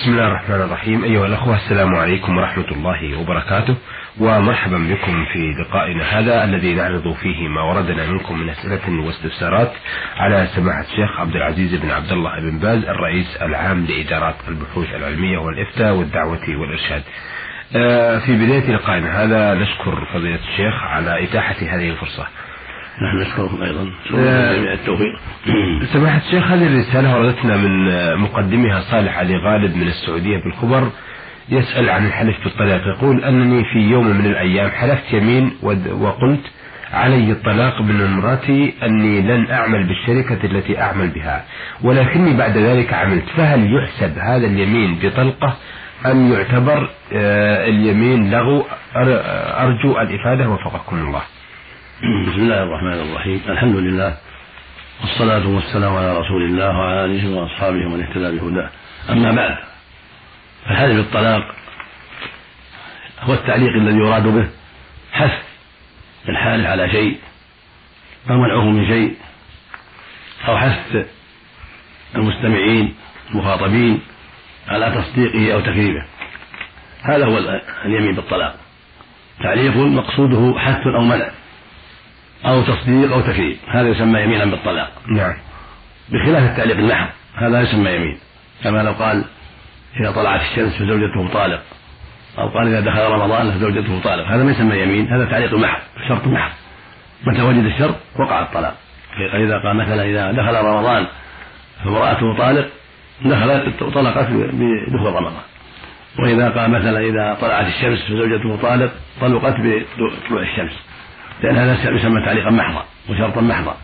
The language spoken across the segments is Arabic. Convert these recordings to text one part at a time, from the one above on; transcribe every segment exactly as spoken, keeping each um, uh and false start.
بسم الله الرحمن الرحيم. أيها الأخوة، السلام عليكم ورحمة الله وبركاته، ومرحبا بكم في لقائنا هذا الذي نعرض فيه ما وردنا منكم من أسئلة واستفسارات على سماحة الشيخ عبد العزيز بن عبد الله بن باز، الرئيس العام لإدارات البحوث العلمية والإفتاء والدعوة والإرشاد. في بداية لقائنا هذا نشكر فضيلة الشيخ على إتاحة هذه الفرصة. نحن نشكركم أيضا جميع التوفيق. سماحة الشيخ، هذه الرسالة وردتنا من مقدمها صالح علي غالب من السعودية بالخبر، يسأل عن الحلف بالطلاق. يقول أنني في يوم من الأيام حلفت يمين وقلت علي الطلاق من امرأتي أني لن أعمل بالشركة التي أعمل بها، ولكني بعد ذلك عملت، فهل يحسب هذا اليمين بطلقة أم يعتبر اليمين لغو؟ أرجو الإفادة وفقكم الله. بسم الله الرحمن الرحيم. الحمد لله والصلاة والسلام على رسول الله وعلى آله وأصحابه ومن اهتدى بهداه. أما بعد، فالحلف بالطلاق هو التعليق الذي يراد به حث الحالف على شيء أو منعه من شيء، أو حث المستمعين المخاطبين على تصديقه أو تكذيبه. هذا هو اليمين بالطلاق، تعليق مقصوده حث أو منع أو تصديق أو تكذيب، هذا يسمى يمينا بالطلاق. نعم. بخلاف التعليق المحض، هذا يسمى يمين، كما لو قال إذا طلعت الشمس فزوجته طالق، أو قال إذا دخل رمضان فزوجته طالق، هذا ما يسمى يمين، هذا تعليق محض، شرط محض، متى وجد الشرط وقع الطلاق. فإذا قال مثلا إذا دخل رمضان فامرأته طالق، دخلت طلقت بدخول رمضان. وإذا قال مثلا إذا طلعت الشمس فزوجته طالق، طلقت بطلوع الشمس، لأن هذا يسمى تعليقا محضا وشرطا محضا.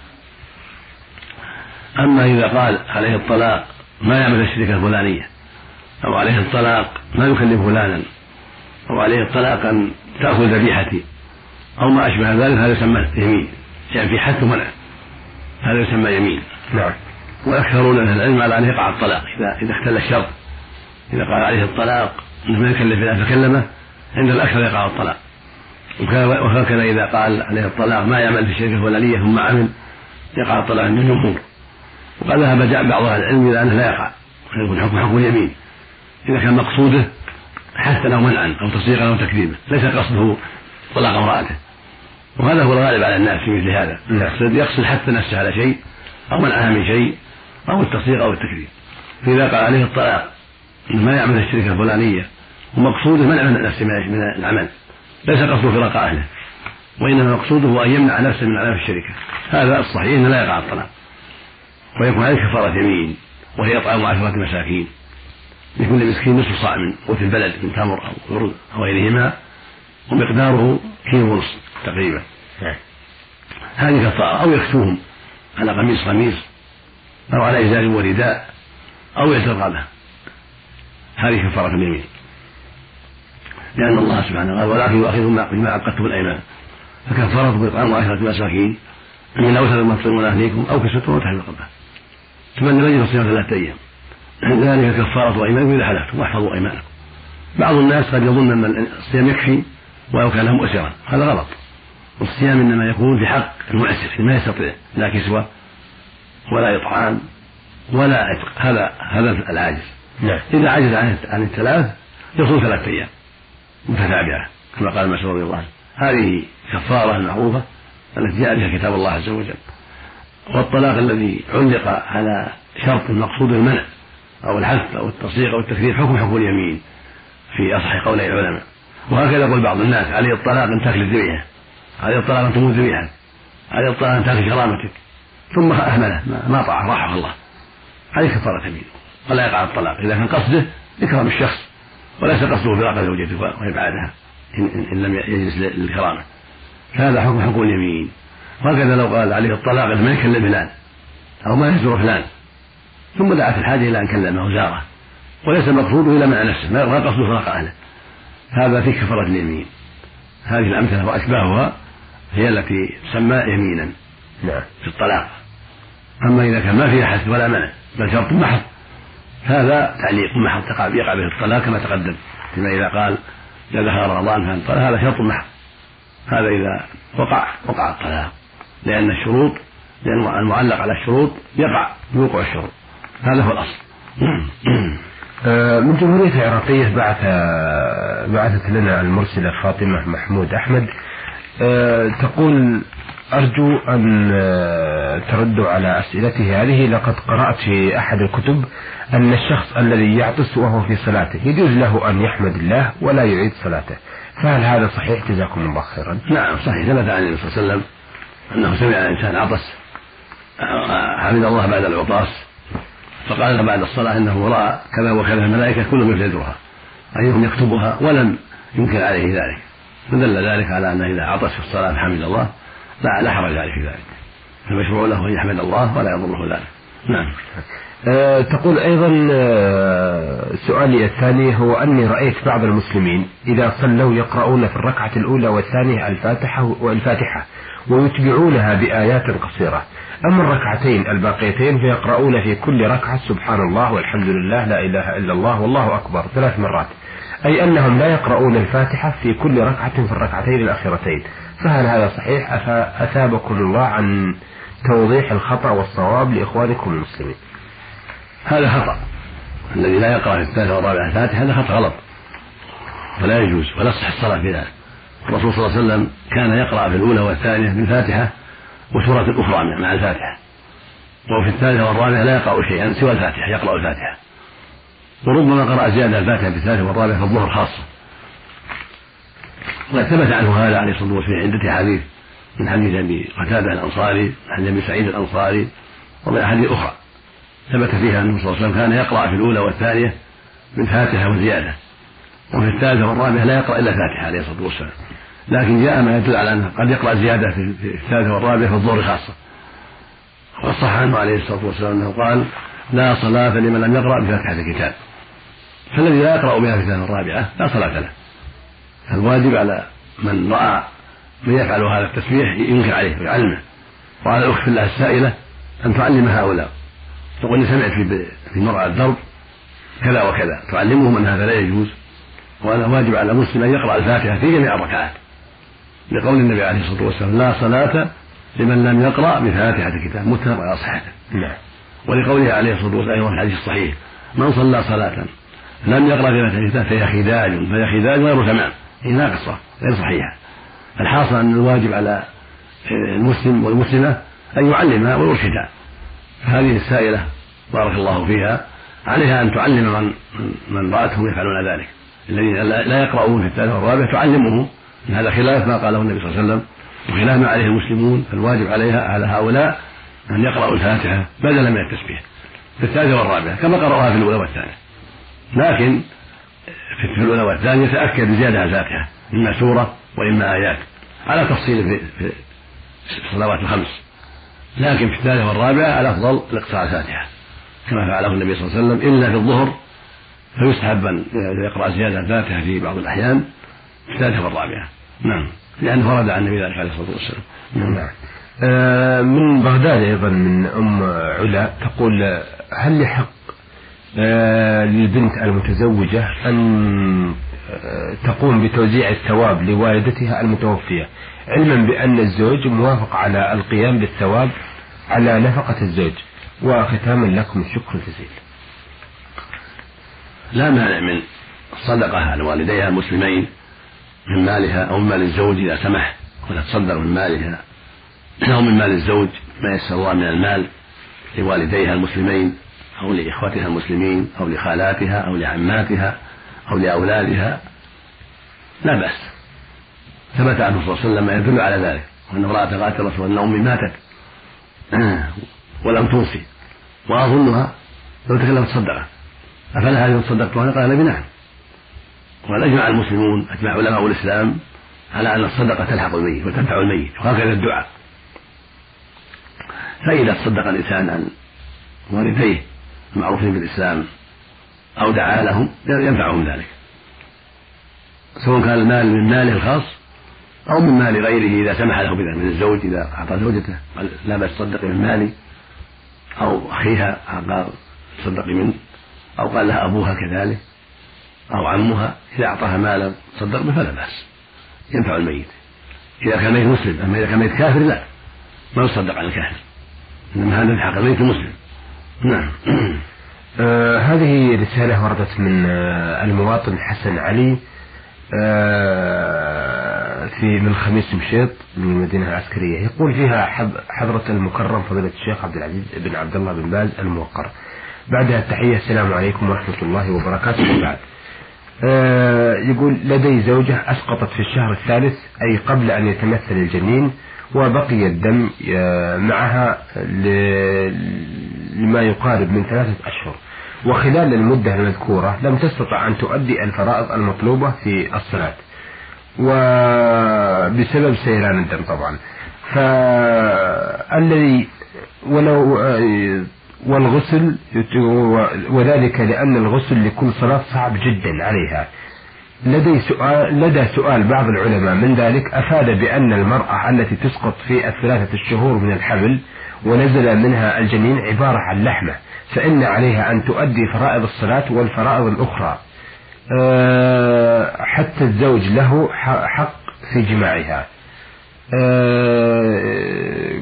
أما إذا قال عليه الطلاق ما يعمل الشركة الفلانية، أو عليه الطلاق ما يكلم فلانا، أو عليه الطلاق أن تأخذ ذبيحتي، أو ما أشبه ذلك، هذا يسمى يمين، يعني في حث ومنع، هذا يسمى يمين. نعم. وأكثرون أهل العلم على أن يقع الطلاق إذا إذا اختل الشرط. إذا قال عليه الطلاق أنه ما يكلم فلان فكلمه، عند الأكثر يقع الطلاق. وهكذا إذا قال عليه الطلاق ما يعمل في الشركة الفلانية ثم عمل، يقع الطلاق عند الجمهور. وقد ذهب بعض أهل العلم إلى أنه لا يقع، يكون حكم حكم اليمين إذا كان مقصوده حثا أو منعا أو تصديقا أو تكذيبا، ليس قصده طلاق امرأته. وهذا هو الغالب على الناس في مثل هذا، يقصد يقصد حث نفسه على شيء أو منعها من شيء أو التصديق أو التكذيب. فإذا قال عليه الطلاق ما يعمل الشركة الفلانية ومقصوده منع نفسه من العمل، ليس قصده فراق أهله، وإنما مقصوده أن يمنع نفسه من عمل الشركة، هذا الصحيح أنه لا يقع الطلاق، ويكون عليه كفارة يمين، وهي إطعام عشرة مساكين لكل مسكين نصف صاع من قوت البلد من تمر أو رز أو غيرهما، ومقداره كيلو ونصف تقريبا. هذه كفارة. أو يكسوهم على قميص قميص، أو على إزار ورداء، أو يعتق به، هذه كفارة اليمين. لأن الله سبحانه قال ولكن يؤاخذهم بما عقدتم الأيمان فكفارته بإطعام عشرة مساكين من أوسط ما تطعمون أهليكم أو كسوتهم وتحرير رقبة، ثم رجل صيام ثلاثة أيام، ذلك كفارة أيمانكم إذا حلفتم واحفظوا أيمانكم. بعض الناس قد يظن أن الصيام يكفي ولو كان مؤسرا، هذا غلط. الصيام إنما يكون في حق المؤسر ما يستطيع لا كسوة ولا إطعام ولا عتق، هذا هذا العاجز. نعم. إذا عجز عن الثلاث يصوم ثلاثة أيام متتابعة كما قال مسعود رضي الله عنه. هذه كفارة المعروفة التي جاء بها كتاب الله عز وجل. والطلاق الذي علق على شرط مقصود المنع أو الحث أو التصديق أو التكذيب حكم حكم اليمين في أصح قولي العلماء. وهكذا يقول بعض الناس عليه الطلاق أن تأكل الذبيحة، عليه الطلاق أن تموت ذبيحة، عليه الطلاق أن تأكل كرامتك، ثم أهمله ما طاع راحه الله، عليه كفارة يمين ولا يقع الطلاق إذا كان قصده إكرام الشخص وليس قصده فراق زوجته وإبعادها إن لم يجلس للكرامة، هذا حكم حكم اليمين. وهكذا لو قال عليه الطلاق ما يكلم فلان أو ما يزور فلان، ثم دعت الحاجة إلى أن كلمه وزاره وليس مقصوده إلا مع نفسه ما قصده فراق أهله، هذا في كفارة اليمين. هذه الأمثلة وأشباهها هي التي تسمى يمينا في الطلاق. أما إذا كان ما فيها حث ولا منع بل شرط محض، هذا تعليق محض يقع به الطلاق كما تقدم، كما إذا قال إذا دخل رمضان فانطلق، هذا شرط محض، هذا إذا وقع وقع الطلاق، لأن الشروط لأن المعلق على الشروط يقع بوقوع الشروط، هذا هو الأصل. من جمهورية العراقية بعث بعثت لنا المرسلة فاطمة محمود أحمد تقول: أرجو أن تردوا على أسئلتي هذه. لقد قرأت في أحد الكتب أن الشخص الذي يعطس وهو في صلاته يجوز له أن يحمد الله ولا يعيد صلاته، فهل هذا صحيح؟ جزاكم الله خيرا. نعم صحيح، ثبت عن النبي صلى الله عليه وسلم أنه سمع إنسان عطس حمد الله بعد العطاس، فقال بعد الصلاة إنه رأى كذا وكذا الملائكة كلهم يفجرها أيهم يكتبها ولم ينكر عليه ذلك، فدل ذلك على أنه إذا عطس في الصلاة حمد الله لا لا حرج عليه في ذلك، فالمشروع له أن يحمد الله ولا يضره ذلك. نعم. أه تقول أيضا أه سؤالي الثاني هو أني رأيت بعض المسلمين إذا صلوا يقرؤون في الركعة الأولى والثانية الفاتحة والفاتحة ويتبعونها بآيات قصيرة، أما الركعتين الباقيتين فيقرؤون في كل ركعة سبحان الله والحمد لله لا إله إلا الله والله أكبر ثلاث مرات، أي أنهم لا يقرؤون الفاتحة في كل ركعة في الركعتين الأخيرتين، فهل هذا صحيح؟ أثابكم الله عن توضيح الخطأ والصواب لإخوانكم المسلمين. هذا خطأ، الذي لا يقرأ في الثالثة والرابعة الفاتحة هذا خطأ غلط فلا يجوز ولا تصح الصلاة في ذلك. الرسول صلى الله عليه وسلم كان يقرأ في الأولى والثانية بالفاتحة وسورة أخرى مع الفاتحة، وفي الثالثة والرابعة لا يقرأ شيئا سوى الفاتحة، يقرأ الفاتحة، وربما قرأ زيادة الفاتحة في الثالثة والرابعة في الظهر خاصة، وقد ثبت عنه هذا عليه الصلاة والسلام في عدة حديث، من حديث أبي قتادة الأنصاري، من حديث أبي سعيد الأنصاري، ومن أحاديث أخرى ثبت فيها أنه صلى الله عليه وسلم كان يقرأ في الأولى والثانية بالفاتحة وزيادة، وفي الثالثة والرابعة لا يقرأ إلا الفاتحة عليه الصلاة والسلام، لكن جاء ما يدل على أنه قد يقرأ زيادة في الثالثة والرابعة في الظهر خاصة، وصح عنه عليه الصلاة والسلام أنه قال: لا صلاة لمن لم يقرأ بفاتحة الكتاب، فالذي لا يقرأ بها في الثالثة والرابعة لا صلاة له. فالواجب على من رأى من يفعل هذا التسبيح ينكر عليه ويعلمه، وعلى الأخت في الله السائلة أن تعلم هؤلاء، تقول: سمعت في مرأى الدرب كذا وكذا، تعلمهم أن هذا لا يجوز، وأنا واجب على المسلم أن يقرأ الفاتحة في جميع الركعات، لقول النبي عليه الصلاة والسلام: لا صلاة لمن لم يقرأ بفاتحة الكتاب، متفق على صحته. نعم. ولقوله عليه الصلاة والسلام في الحديث الصحيح: من صلى صلاة لم يقرأ بفاتحة الكتاب فهي خداج فهي خداج غير تمام، هي ناقصة غير صحيحة. الحاصل أن الواجب على المسلم والمسلمة أن يعلمها ويرشدها. هذه السائلة بارك الله فيها عليها أن تعلم من من رأتهم يفعلون ذلك، الذين لا يقرؤون في الثالثة والرابعة تعلمهم، إن هذا خلاف ما قاله النبي صلى الله عليه وسلم وخلاف ما عليه المسلمون، فالواجب عليها على هؤلاء أن يقرأوا الفاتحة بدلا من التسبيح في الثالثة والرابعة كما قرأوها في الأولى والثانية، لكن في الأولى والثانية تأكد بزيادة الفاتحة إما سورة وإما آيات على تفصيل في الصلوات الخمس، لكن في الثالثة والرابعة الأفضل الإقصاء الفاتحة كما فعله النبي صلى الله عليه وسلم، إلا في الظهر فيستحب أن يقرأ زيادة الفاتحة في بعض الأحيان في الثالثة والرابعة. نعم، لأنه ورد عن النبي عليه الصلاة والسلام. نعم. آه من بغداد أيضا من أم علا تقول: هل يحق آه للبنت المتزوجة أن آه تقوم بتوزيع الثواب لوالدتها المتوفية، علما بأن الزوج موافق على القيام بالثواب على نفقة الزوج؟ وختاما لكم الشكر الجزيل. لا مانع من الصدقة على والديها المسلمين من مالها أو من مال الزوج إذا سمح، وتتصدق من مالها أو من مال الزوج ما يسر الله من المال لوالديها المسلمين أو لإخوتها المسلمين أو لخالاتها أو لعماتها أو لأولادها، لا بأس. ثبت عنه صلى الله عليه وسلم ما يدل على ذلك، وأن امرأة قالت رسول أن أمي ماتت ولم توصي وأظنها لو تكلمت صدقة أفلا هذه تصدقت؟ قال النبي: نعم. وقد أجمع المسلمون أجمع علماء الإسلام على أن الصدقة تلحق الميت وتنفع الميت، وهكذا الدعاء. فإذا تصدق الإنسان عن والديه المعروفين بالإسلام أو دعا لهم ينفعهم ذلك، سواء كان المال من ماله الخاص أو من مال غيره إذا سمح له بذلك، من الزوج إذا أعطى زوجته قال: لا بأس تصدقي من مالي، أو أخيها قال: تصدقي منه، أو قال لها أبوها كذلك أو عمها إذا أعطاها مالا تصدق به فلا بأس، ينفع الميت. إذا كان ميت مسلم، أما إذا كان ميت كافر لا، ما يصدق عن الكافر، إنما هذا يلحق الميت المسلم. نعم. آه هذه رسالة وردت من آه المواطن حسن علي آه في من خميس مشيط من المدينة العسكرية، يقول فيها حضرة المكرم فضيلة الشيخ عبد العزيز بن عبد الله بن باز الموقر. بعدها التحية، السلام عليكم ورحمة الله وبركاته. وبعد آه يقول لدي زوجة أسقطت في الشهر الثالث أي قبل أن يتمثل الجنين، وبقي الدم معها لما يقارب من ثلاثة أشهر، وخلال المدة المذكورة لم تستطع أن تؤدي الفرائض المطلوبة في الصلاة وبسبب سيلان الدم طبعا. فالذي ولو والغسل وذلك لأن الغسل لكل صلاة صعب جدا عليها. لدي سؤال لدى سؤال بعض العلماء من ذلك أفاد بأن المرأة التي تسقط في الثلاثة الشهور من الحمل ونزل منها الجنين عبارة عن لحمة، فإن عليها أن تؤدي فرائض الصلاة والفرائض الأخرى أه حتى الزوج له حق في جماعها. أه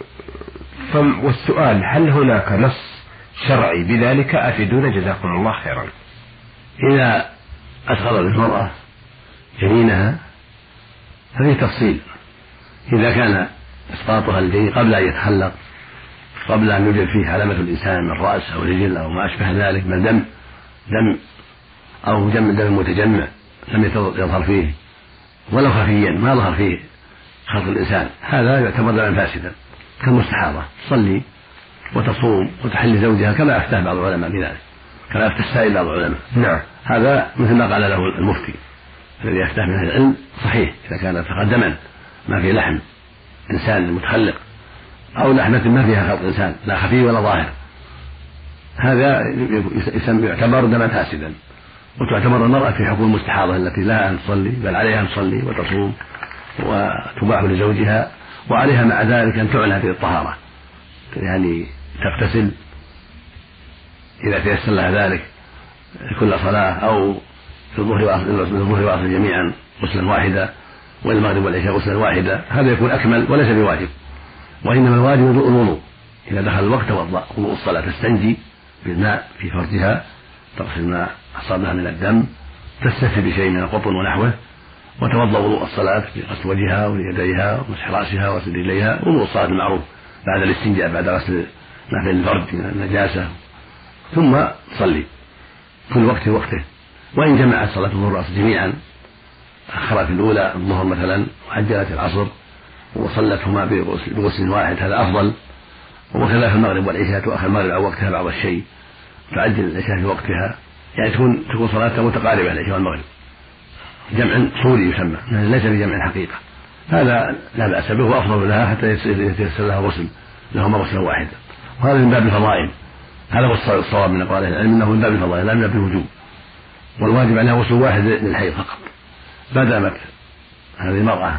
والسؤال هل هناك نص شرعي بذلك؟ أفيدونا جزاكم الله خيرا. إذا أسقطت المرأة جنينها ففي تفصيل. إذا كان إسقاطها الجنين قبل أن يتخلق، قبل أن يوجد فيه علامة الإنسان من رأس أو رجل أو ما أشبه ذلك من دم دم أو دم دم متجمع لم يظهر فيه ولو خفيا ما ظهر فيه خلق الإنسان، هذا يعتبر دما فاسدا كالمستحاضة، تصلي وتصوم وتحل زوجها كما أفتاه بعض العلماء بذلك، كما أفتى السائل بعض العلماء. نعم. هذا مثل ما قال له المفتي الذي يفتح من أهل العلم، صحيح إذا كان تقدما ما في لحم إنسان متخلق أو لحمة ما فيها خلق إنسان لا خفي ولا ظاهر، هذا يعتبر دما فاسدا، وتعتبر المرأة في حكم المستحاضة التي لها أن تصلي بل عليها أن تصلي وتصوم وتباح لزوجها، وعليها مع ذلك أن تعلن هذه الطهارة، يعني تغتسل إذا تيسر لها ذلك كل صلاة أو في الظهر والعصر جميعا غسلا واحدا والمغرب والعشاء غسلا واحدا، هذا يكون أكمل وليس بواجب، وإنما الواجب الوضوء. إذا دخل الوقت وضوء الصلاة تستنجي بالماء في فرجها، تغسل ما أصابها من الدم، تستفتي بشيء من القطن ونحوه، وتوضأ وضوء الصلاة بغسل وجهها ويديها ومسح رأسها وغسل رجليها، وضوء الصلاة المعروف بعد الاستنجاء بعد غسل ما في الفرج من النجاسة، ثم تصلي كل وقت وقته. وإن جمعت صلاة الظهر والعصر جميعا، أخرت في الأولى الظهر مثلا وعجلت العصر وصلتهما بغسل واحد، هذا أفضل. وكذا في المغرب والعشاء تؤخر المغرب عن وقتها بعض الشيء، تعجل العشاء في وقتها، يعني تكون تكون صلاتها متقاربة العشاء والمغرب، جمع صوري يسمى ليس بجمع حقيقة، هذا لا بأس به وأفضل لها حتى يتيسر لها غسل لهما غسلا واحدا، وهذا من باب الفضائل. هذا هو الصواب من أقوال العلم أنه من باب الفضائل لا من باب الوجوب، والواجب عليها غسل واحد للحيض فقط. ما دامت هذه المرأة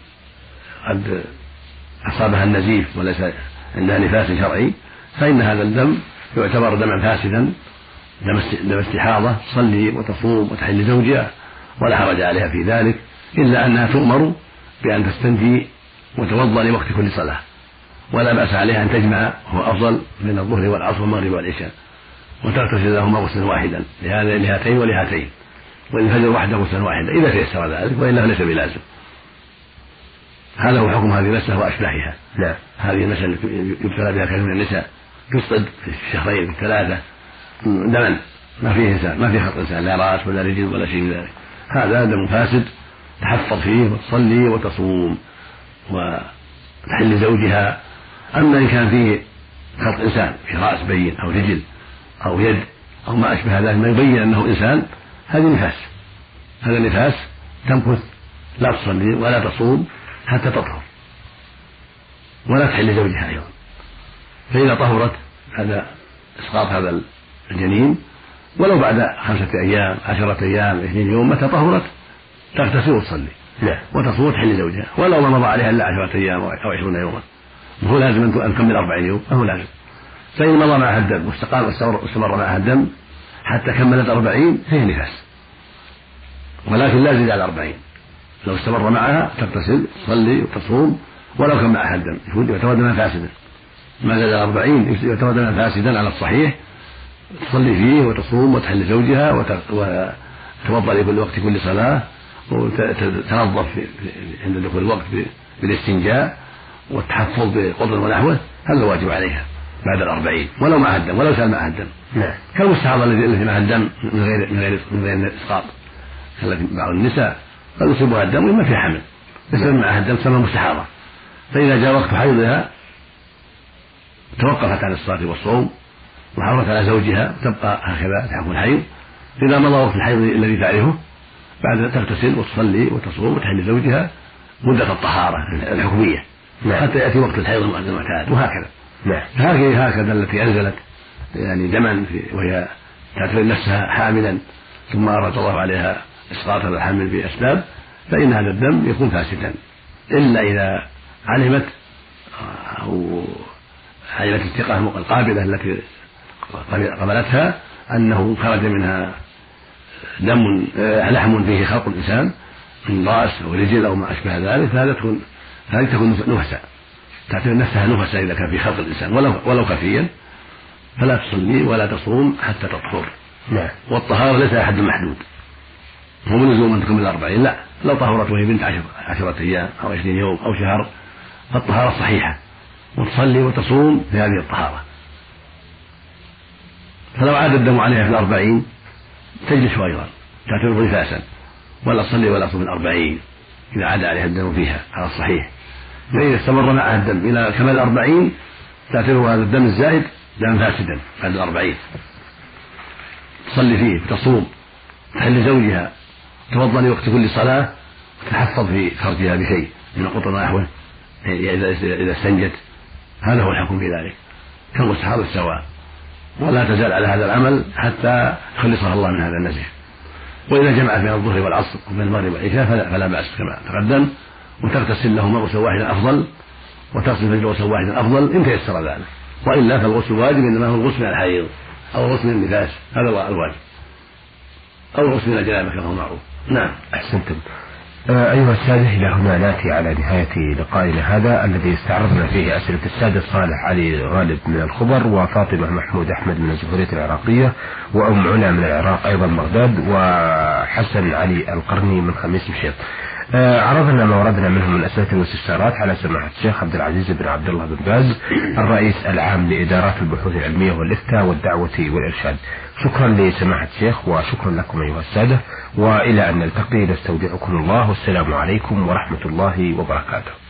قد أصابها النزيف وليس عندها نفاس شرعي فإن هذا الدم يعتبر دما فاسدا، دم استحاضة، تصلي وتصوم وتحل زوجها ولا حرج عليها في ذلك، إلا أنها تؤمر بأن تستنجي وتوضأ لوقت كل صلاة، ولا بأس عليها أن تجمع، هو أفضل بين الظهر والعصر والمغرب والعشاء، وتغتسل لهما غسلا واحدا لهاتين ولهاتين، وللفجر وحده غسلا واحدا إذا تيسر ذلك، وإلا فليس بلازم. هذا هو حكم هذه المسألة وأشباهها. لا. هذه المسألة يبتلى بها كثير من النساء، يسقط في الشهرين في الثلاثة دما ما فيه إنسان، ما فيه خلق إنسان، لا رأس ولا رجل ولا شيء من ذلك، هذا دم فاسد، تحفظ فيه وتصلي وتصوم وتحل زوجها. أما إن كان فيه خلق إنسان في رأس بين أو رجل أو يد أو ما أشبه ذلك ما يبين أنه إنسان، هذا نفاس، هذا نفاس تمكث لا تصلي ولا تصوم حتى تطهر، ولا تحل زوجها أيضا. فإذا طهرت هذا إسقاط هذا الجنين ولو بعد خمسة أيام عشرة أيام عشرين يوم، متى طهرت تغتسل وتصلي لا وتصوم وتحل زوجها، ولو ما مضى عليها إلا عشرة أيام أو عشرون يوما، وهو لازم أن تكمل أربعين يوم، فهو لازم. فإن مضى معها الدم واستقام واستمر معها الدم حتى كملت أربعين فهي نفاس، ولكن لا زيد على أربعين. لو استمر معها تغتسل تصلي وتصوم ولو كان معها الدم، يعتبر دما فاسدا. ما زاد على أربعين يعتبر دما فاسدا على الصحيح، تصلي فيه وتصوم وتحل زوجها وتتوضأ لكل وقت كل صلاة وتتنظف عند دخول الوقت بالاستنجاء والتحفظ بقطن ونحوه، هذا الواجب عليها بعد الأربعين ولو معها الدم ولو سال معها الدم. نعم. كالمستحاضة التي معها الدم من غير من غير من غير إسقاط، التي بعض النساء قد يصيبها الدم وما في حمل يصير معها الدم تسمى مستحاضة، فإذا جاء وقت حيضها توقفت عن الصلاة والصوم وحرصت على زوجها تبقى هكذا تحكم الحيض. إذا مضى وقت الحيض الذي تعرفه بعد تغتسل وتصلي وتصوم وتحل زوجها مدة الطهارة الحكمية حتى يأتي وقت الحيض المعتاد، وهكذا. هكذا التي أنزلت يعني دما وهي تعتبر نفسها حاملا ثم أراد الله عليها إسقاط هذا الحمل بأسباب، فإن هذا الدم يكون فاسدا إلا إذا علمت أو علمت الثقة القابلة التي قبلتها أنه خرج منها دم لحم فيه خلق الإنسان من رأس أو رجل أو ما أشبه ذلك، فهذا تكون هذه تكون نفسا، تعتبر نفسها نفسا إذا كان في خلق الإنسان ولو ولو خفيا، فلا تصلي ولا تصوم حتى تطهر. نعم. والطهارة ليس حد محدود، مو بلزوم أن تكمل الأربعين، لا، لو طهرت وهي بنت عشر عشرة أيام أو عشرين يوم أو شهر فالطهارة صحيحة، وتصلي وتصوم في هذه الطهارة. فلو عاد الدم عليها في الأربعين تجلس أيضا تعتبره نفاسا، ولا تصلي ولا تصوم الأربعين إذا عاد عليها الدم فيها على الصحيح. فإذا استمر معها الدم إلى كمال الأربعين تعتبر هذا الدم الزائد دم فاسدا بعد الأربعين، تصلي فيه وتصوم تحل زوجها توضأ لوقت كل صلاة وتحفظ في فرجها بشيء من القطن ونحوه إذا استنجت، هذا هو الحكم في ذلك كالمستحاضة سواء، ولا تزال على هذا العمل حتى يخلصها الله من هذا النزع. وإذا جمعت بين الظهر والعصر وبين المغرب والعشاء فلا, فلا بأس كما تقدم، وتغتسل لهما غسل واحد أفضل وتغسل في غسل واحد أفضل إن تيسر ذلك، وإلا فالغسل واجب إنما هو الغسل من الحيض أو الغسل من النفاس، هذا هو الواجب، أو الغسل من الجنابة كما هو معروف. نعم. أحسنتم. آه أيها السادة، إلى هنا نأتي على نهاية لقائنا هذا الذي استعرضنا فيه أسئلة السادة صالح علي غالب من الخبر، وفاطمة محمود أحمد من الجمهورية العراقية، وأم علا من العراق أيضا بغداد، وحسن علي القرني من خميس مشيط. آه عرضنا ما وردنا منهم من أسئلة والاستفسارات على سماحة الشيخ عبد العزيز بن عبد الله بن باز الرئيس العام لإدارات البحوث العلمية والإفتاء والدعوة والإرشاد. شكرا لسماحة الشيخ وشكرا لكم أيها السادة، وإلى أن نلتقي نستودعكم الله، والسلام عليكم ورحمة الله وبركاته.